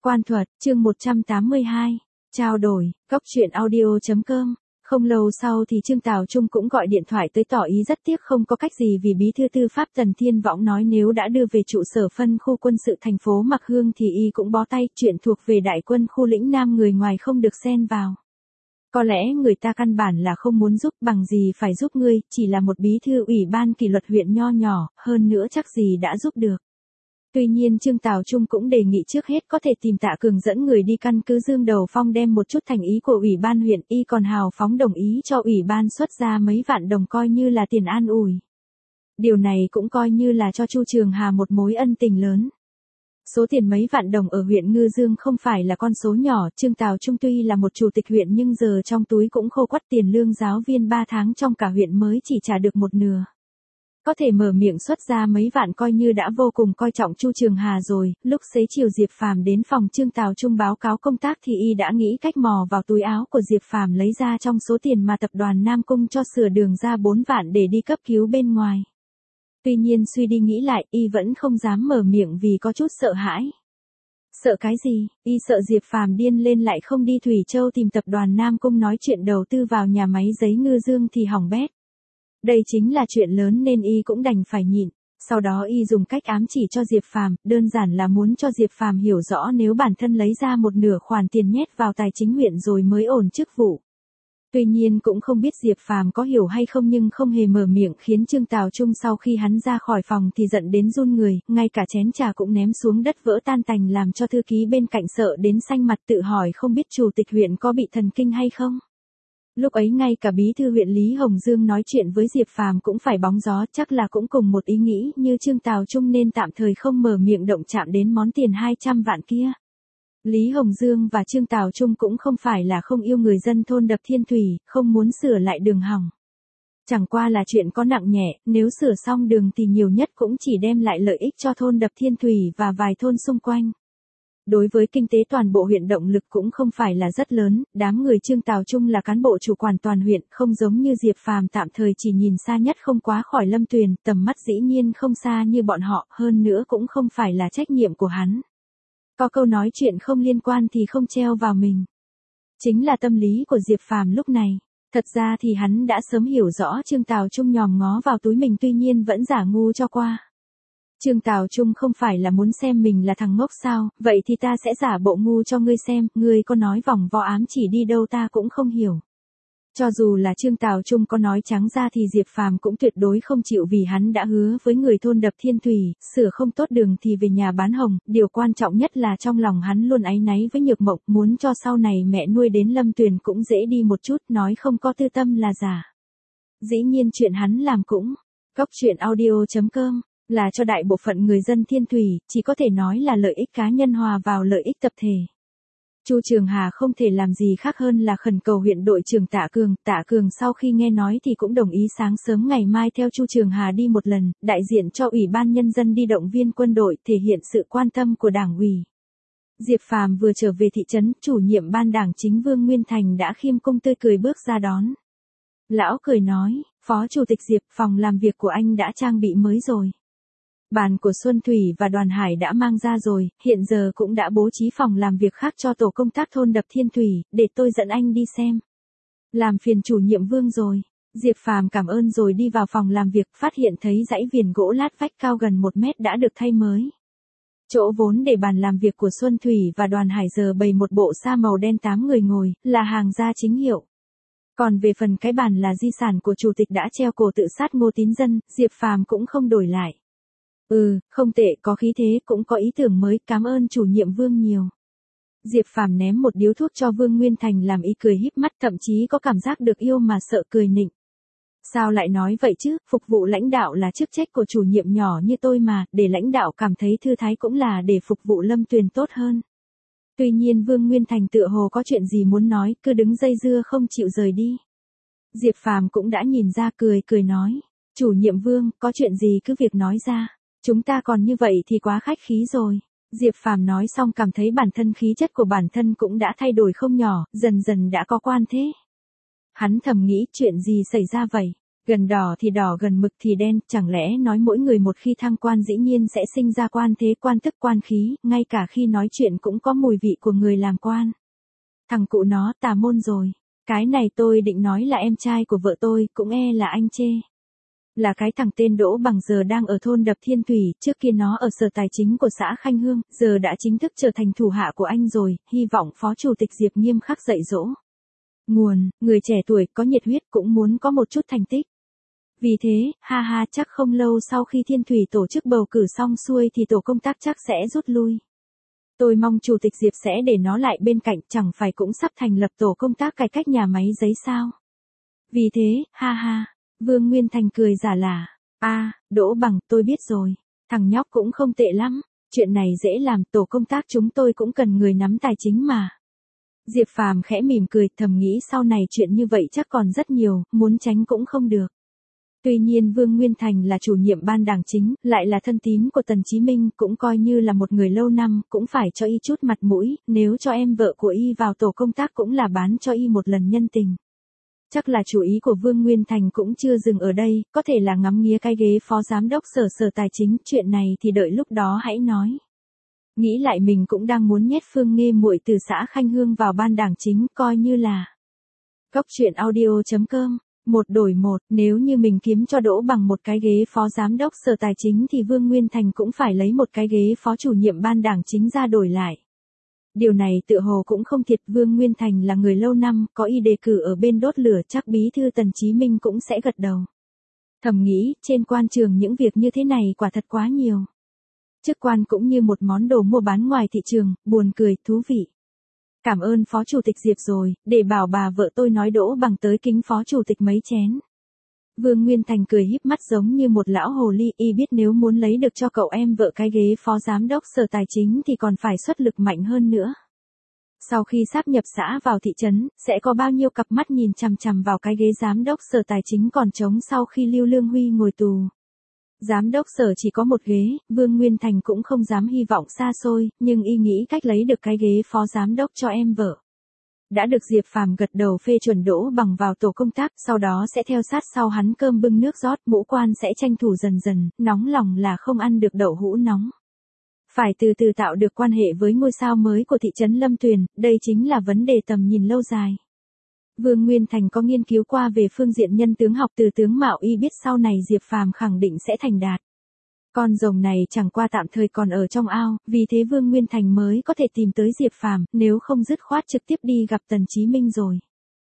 Quan thuật, chương 182. Trao đổi, góc truyện audio.com. Không lâu sau thì Trương Tào Trung cũng gọi điện thoại tới tỏ ý rất tiếc không có cách gì vì bí thư tư pháp Tần Thiên Võng nói nếu đã đưa về trụ sở phân khu quân sự thành phố Mạc Hương thì y cũng bó tay, chuyện thuộc về đại quân khu lĩnh Nam người ngoài không được xen vào. Có lẽ người ta căn bản là không muốn giúp, bằng gì phải giúp ngươi, chỉ là một bí thư ủy ban kỷ luật huyện nho nhỏ, hơn nữa chắc gì đã giúp được. Tuy nhiên Trương Tào Trung cũng đề nghị trước hết có thể tìm Tạ Cường dẫn người đi căn cứ Dương Đầu Phong đem một chút thành ý của ủy ban huyện, y còn hào phóng đồng ý cho ủy ban xuất ra mấy vạn đồng coi như là tiền an ủi. Điều này cũng coi như là cho Chu Trường Hà một mối ân tình lớn. Số tiền mấy vạn đồng ở huyện Ngư Dương không phải là con số nhỏ, Trương Tào Trung tuy là một chủ tịch huyện nhưng giờ trong túi cũng khô quắt, tiền lương giáo viên 3 tháng trong cả huyện mới chỉ trả được một nửa. Có thể mở miệng xuất ra mấy vạn coi như đã vô cùng coi trọng Chu Trường Hà rồi. Lúc xế chiều Diệp Phàm đến phòng Trương Tào Trung báo cáo công tác thì y đã nghĩ cách mò vào túi áo của Diệp Phàm lấy ra trong số tiền mà tập đoàn Nam Cung cho sửa đường ra 4 vạn để đi cấp cứu bên ngoài. Tuy nhiên suy đi nghĩ lại, y vẫn không dám mở miệng vì có chút sợ hãi. Sợ cái gì? Y sợ Diệp Phàm điên lên lại không đi Thủy Châu tìm tập đoàn Nam Cung nói chuyện đầu tư vào nhà máy giấy Ngư Dương thì hỏng bét. Đây chính là chuyện lớn nên y cũng đành phải nhịn. Sau đó y dùng cách ám chỉ cho Diệp Phàm, đơn giản là muốn cho Diệp Phàm hiểu rõ nếu bản thân lấy ra một nửa khoản tiền nhét vào tài chính huyện rồi mới ổn chức vụ. Tuy nhiên cũng không biết Diệp Phàm có hiểu hay không nhưng không hề mở miệng khiến Trương Tào Trung sau khi hắn ra khỏi phòng thì giận đến run người, ngay cả chén trà cũng ném xuống đất vỡ tan tành làm cho thư ký bên cạnh sợ đến xanh mặt tự hỏi không biết chủ tịch huyện có bị thần kinh hay không. Lúc ấy ngay cả bí thư huyện Lý Hồng Dương nói chuyện với Diệp Phàm cũng phải bóng gió, chắc là cũng cùng một ý nghĩ như Trương Tào Trung nên tạm thời không mở miệng động chạm đến món tiền 200 vạn kia. Lý Hồng Dương và Trương Tào Trung cũng không phải là không yêu người dân thôn Đập Thiên Thủy, không muốn sửa lại đường hỏng. Chẳng qua là chuyện có nặng nhẹ, nếu sửa xong đường thì nhiều nhất cũng chỉ đem lại lợi ích cho thôn Đập Thiên Thủy và vài thôn xung quanh. Đối với kinh tế toàn bộ huyện động lực cũng không phải là rất lớn, đám người Trương Tào Trung là cán bộ chủ quản toàn huyện, không giống như Diệp Phàm tạm thời chỉ nhìn xa nhất không quá khỏi Lâm Tuyền, tầm mắt dĩ nhiên không xa như bọn họ, hơn nữa cũng không phải là trách nhiệm của hắn. Có câu nói chuyện không liên quan thì không treo vào mình. Chính là tâm lý của Diệp Phàm lúc này. Thật ra thì hắn đã sớm hiểu rõ Trương Tào Trung nhòm ngó vào túi mình tuy nhiên vẫn giả ngu cho qua. Trương Tào Trung không phải là muốn xem mình là thằng ngốc sao, vậy thì ta sẽ giả bộ ngu cho ngươi xem, ngươi có nói vòng vo ám chỉ đi đâu ta cũng không hiểu. Cho dù là Trương Tào Trung có nói trắng ra thì Diệp Phàm cũng tuyệt đối không chịu vì hắn đã hứa với người thôn Đập Thiên Thủy, sửa không tốt đường thì về nhà bán hồng, điều quan trọng nhất là trong lòng hắn luôn áy náy với Nhược Mộng, muốn cho sau này mẹ nuôi đến Lâm Tuyền cũng dễ đi một chút, nói không có tư tâm là giả. Dĩ nhiên chuyện hắn làm cũng, góc truyện audio.com. Là cho đại bộ phận người dân Thiên Thủy, chỉ có thể nói là lợi ích cá nhân hòa vào lợi ích tập thể. Chu Trường Hà không thể làm gì khác hơn là khẩn cầu huyện đội trưởng Tạ Cường sau khi nghe nói thì cũng đồng ý sáng sớm ngày mai theo Chu Trường Hà đi một lần, đại diện cho Ủy ban Nhân dân đi động viên quân đội, thể hiện sự quan tâm của Đảng ủy. Diệp Phàm vừa trở về thị trấn, chủ nhiệm ban đảng chính Vương Nguyên Thành đã khiêm cung tươi cười bước ra đón. Lão cười nói, Phó Chủ tịch Diệp, phòng làm việc của anh đã trang bị mới rồi. Bàn của Xuân Thủy và Đoàn Hải đã mang ra rồi, hiện giờ cũng đã bố trí phòng làm việc khác cho tổ công tác thôn Đập Thiên Thủy, để tôi dẫn anh đi xem. Làm phiền chủ nhiệm Vương rồi. Diệp Phàm cảm ơn rồi đi vào phòng làm việc, phát hiện thấy dãy viền gỗ lát vách cao gần 1 mét đã được thay mới. Chỗ vốn để bàn làm việc của Xuân Thủy và Đoàn Hải giờ bày một bộ sa màu đen 8 người ngồi, là hàng gia chính hiệu. Còn về phần cái bàn là di sản của chủ tịch đã treo cổ tự sát Ngô Tín Dân, Diệp Phàm cũng không đổi lại. Không tệ, có khí thế, cũng có ý tưởng mới, cảm ơn chủ nhiệm Vương nhiều. Diệp Phàm ném một điếu thuốc cho Vương Nguyên Thành làm y cười híp mắt, thậm chí có cảm giác được yêu mà sợ cười nịnh. Sao lại nói vậy chứ, phục vụ lãnh đạo là chức trách của chủ nhiệm nhỏ như tôi mà, để lãnh đạo cảm thấy thư thái cũng là để phục vụ Lâm Tuyền tốt hơn. Tuy nhiên Vương Nguyên Thành tựa hồ có chuyện gì muốn nói, cứ đứng dây dưa không chịu rời đi. Diệp Phàm cũng đã nhìn ra cười nói, chủ nhiệm Vương, có chuyện gì cứ việc nói ra. Chúng ta còn như vậy thì quá khách khí rồi. Diệp Phàm nói xong cảm thấy bản thân khí chất của bản thân cũng đã thay đổi không nhỏ, dần dần đã có quan thế. Hắn thầm nghĩ chuyện gì xảy ra vậy? Gần đỏ thì đỏ, gần mực thì đen, chẳng lẽ nói mỗi người một khi thăng quan dĩ nhiên sẽ sinh ra quan thế, quan thức, quan khí, ngay cả khi nói chuyện cũng có mùi vị của người làm quan. Thằng cụ nó tà môn rồi. Cái này tôi định nói là em trai của vợ tôi, cũng e là anh chê. Là cái thằng tên Đỗ Bằng giờ đang ở thôn Đập Thiên Thủy, trước kia nó ở sở tài chính của xã Khanh Hương, giờ đã chính thức trở thành thủ hạ của anh rồi, hy vọng phó chủ tịch Diệp nghiêm khắc dạy dỗ. Nguồn, người trẻ tuổi có nhiệt huyết cũng muốn có một chút thành tích. Vì thế, ha ha, chắc không lâu sau khi Thiên Thủy tổ chức bầu cử xong xuôi thì tổ công tác chắc sẽ rút lui. Tôi mong chủ tịch Diệp sẽ để nó lại bên cạnh, chẳng phải cũng sắp thành lập tổ công tác cải cách nhà máy giấy sao. Vì thế, ha ha, Vương Nguyên Thành cười giả lả. Đỗ Bằng, tôi biết rồi, thằng nhóc cũng không tệ lắm, chuyện này dễ làm, tổ công tác chúng tôi cũng cần người nắm tài chính mà. Diệp Phàm khẽ mỉm cười, thầm nghĩ sau này chuyện như vậy chắc còn rất nhiều, muốn tránh cũng không được. Tuy nhiên Vương Nguyên Thành là chủ nhiệm ban đảng chính, lại là thân tín của Tần Chí Minh, cũng coi như là một người lâu năm, cũng phải cho y chút mặt mũi, nếu cho em vợ của y vào tổ công tác cũng là bán cho y một lần nhân tình. Chắc là chủ ý của Vương Nguyên Thành cũng chưa dừng ở đây, có thể là ngắm nghía cái ghế phó giám đốc sở tài chính, chuyện này thì đợi lúc đó hãy nói. Nghĩ lại mình cũng đang muốn nhét Phương Nghê muội từ xã Khanh Hương vào ban đảng chính, coi như là. Góc truyện audio.com. Một đổi một, nếu như mình kiếm cho Đỗ Bằng một cái ghế phó giám đốc sở tài chính thì Vương Nguyên Thành cũng phải lấy một cái ghế phó chủ nhiệm ban đảng chính ra đổi lại. Điều này tựa hồ cũng không thiệt, Vương Nguyên Thành là người lâu năm, có y đề cử ở bên đốt lửa, chắc bí thư Tần Chí Minh cũng sẽ gật đầu. Thầm nghĩ, trên quan trường những việc như thế này quả thật quá nhiều. Chức quan cũng như một món đồ mua bán ngoài thị trường, buồn cười, thú vị. Cảm ơn phó chủ tịch Diệp rồi, để bảo bà vợ tôi nói Đỗ Bằng tới kính phó chủ tịch mấy chén. Vương Nguyên Thành cười híp mắt giống như một lão hồ ly, y biết nếu muốn lấy được cho cậu em vợ cái ghế phó giám đốc sở tài chính thì còn phải xuất lực mạnh hơn nữa. Sau khi sáp nhập xã vào thị trấn, sẽ có bao nhiêu cặp mắt nhìn chằm chằm vào cái ghế giám đốc sở tài chính còn trống sau khi Lưu Lương Huy ngồi tù. Giám đốc sở chỉ có một ghế, Vương Nguyên Thành cũng không dám hy vọng xa xôi, nhưng y nghĩ cách lấy được cái ghế phó giám đốc cho em vợ. Đã được Diệp Phàm gật đầu phê chuẩn Đỗ Bằng vào tổ công tác, sau đó sẽ theo sát sau hắn cơm bưng nước rót, ngũ quan sẽ tranh thủ dần dần, nóng lòng là không ăn được đậu hũ nóng. Phải từ từ tạo được quan hệ với ngôi sao mới của thị trấn Lâm Tuyền, đây chính là vấn đề tầm nhìn lâu dài. Vương Nguyên Thành có nghiên cứu qua về phương diện nhân tướng học từ tướng mạo, y biết sau này Diệp Phàm khẳng định sẽ thành đạt. Con rồng này chẳng qua tạm thời còn ở trong ao, vì thế Vương Nguyên Thành mới có thể tìm tới Diệp Phàm, nếu không dứt khoát trực tiếp đi gặp Tần Chí Minh rồi.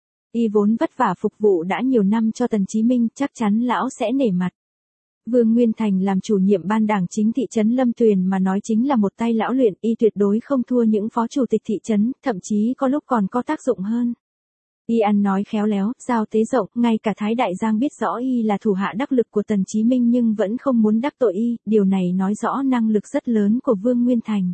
Y vốn vất vả phục vụ đã nhiều năm cho Tần Chí Minh, chắc chắn lão sẽ nể mặt. Vương Nguyên Thành làm chủ nhiệm ban đảng chính thị trấn Lâm Tuyền mà nói chính là một tay lão luyện, y tuyệt đối không thua những phó chủ tịch thị trấn, thậm chí có lúc còn có tác dụng hơn. Y ăn nói khéo léo, giao tế rộng, ngay cả Thái Đại Giang biết rõ y là thủ hạ đắc lực của Tần Chí Minh nhưng vẫn không muốn đắc tội y, điều này nói rõ năng lực rất lớn của Vương Nguyên Thành.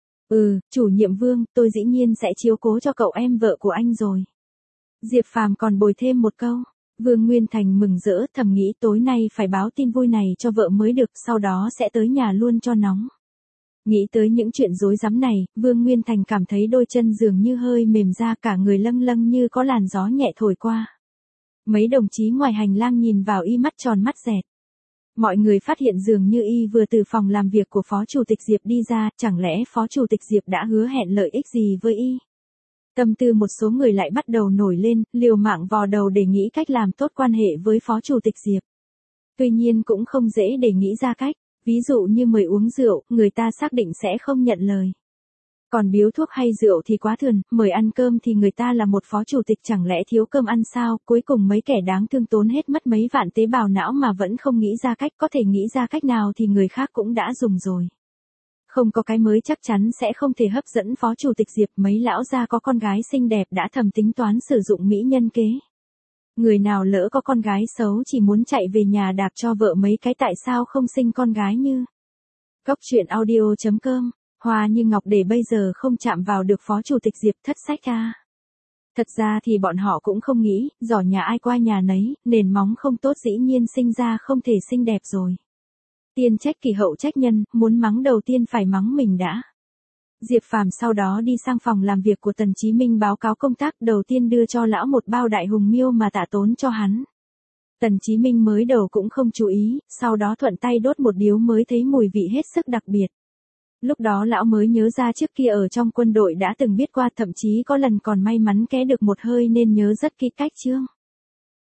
Chủ nhiệm Vương, tôi dĩ nhiên sẽ chiếu cố cho cậu em vợ của anh rồi. Diệp Phàm còn bồi thêm một câu. Vương Nguyên Thành mừng rỡ, thầm nghĩ tối nay phải báo tin vui này cho vợ mới được, sau đó sẽ tới nhà luôn cho nóng. Nghĩ tới những chuyện rối rắm này, Vương Nguyên Thành cảm thấy đôi chân dường như hơi mềm ra, cả người lâng lâng như có làn gió nhẹ thổi qua. Mấy đồng chí ngoài hành lang nhìn vào y mắt tròn mắt dẹt. Mọi người phát hiện dường như y vừa từ phòng làm việc của phó chủ tịch Diệp đi ra, chẳng lẽ phó chủ tịch Diệp đã hứa hẹn lợi ích gì với y? Tâm tư một số người lại bắt đầu nổi lên, liều mạng vò đầu để nghĩ cách làm tốt quan hệ với phó chủ tịch Diệp. Tuy nhiên cũng không dễ để nghĩ ra cách. Ví dụ như mời uống rượu, người ta xác định sẽ không nhận lời. Còn biếu thuốc hay rượu thì quá thường, mời ăn cơm thì người ta là một phó chủ tịch chẳng lẽ thiếu cơm ăn sao, cuối cùng mấy kẻ đáng thương tốn hết mất mấy vạn tế bào não mà vẫn không nghĩ ra cách, có thể nghĩ ra cách nào thì người khác cũng đã dùng rồi. Không có cái mới chắc chắn sẽ không thể hấp dẫn phó chủ tịch Diệp, mấy lão gia có con gái xinh đẹp đã thầm tính toán sử dụng mỹ nhân kế. Người nào lỡ có con gái xấu chỉ muốn chạy về nhà đạp cho vợ mấy cái tại sao không sinh con gái như. Góc truyện audio.com, Hoa như ngọc để bây giờ không chạm vào được phó chủ tịch Diệp, thất sách a. Thật ra thì bọn họ cũng không nghĩ, giỏ nhà ai qua nhà nấy, nền móng không tốt dĩ nhiên sinh ra không thể xinh đẹp rồi. Tiên trách kỳ hậu trách nhân, muốn mắng đầu tiên phải mắng mình đã. Diệp Phàm sau đó đi sang phòng làm việc của Tần Chí Minh báo cáo công tác, đầu tiên đưa cho lão một bao đại hùng miêu mà tạ tốn cho hắn. Tần Chí Minh mới đầu cũng không chú ý, sau đó thuận tay đốt một điếu mới thấy mùi vị hết sức đặc biệt. Lúc đó lão mới nhớ ra trước kia ở trong quân đội đã từng biết qua, thậm chí có lần còn may mắn ké được một hơi nên nhớ rất kỹ cách chương.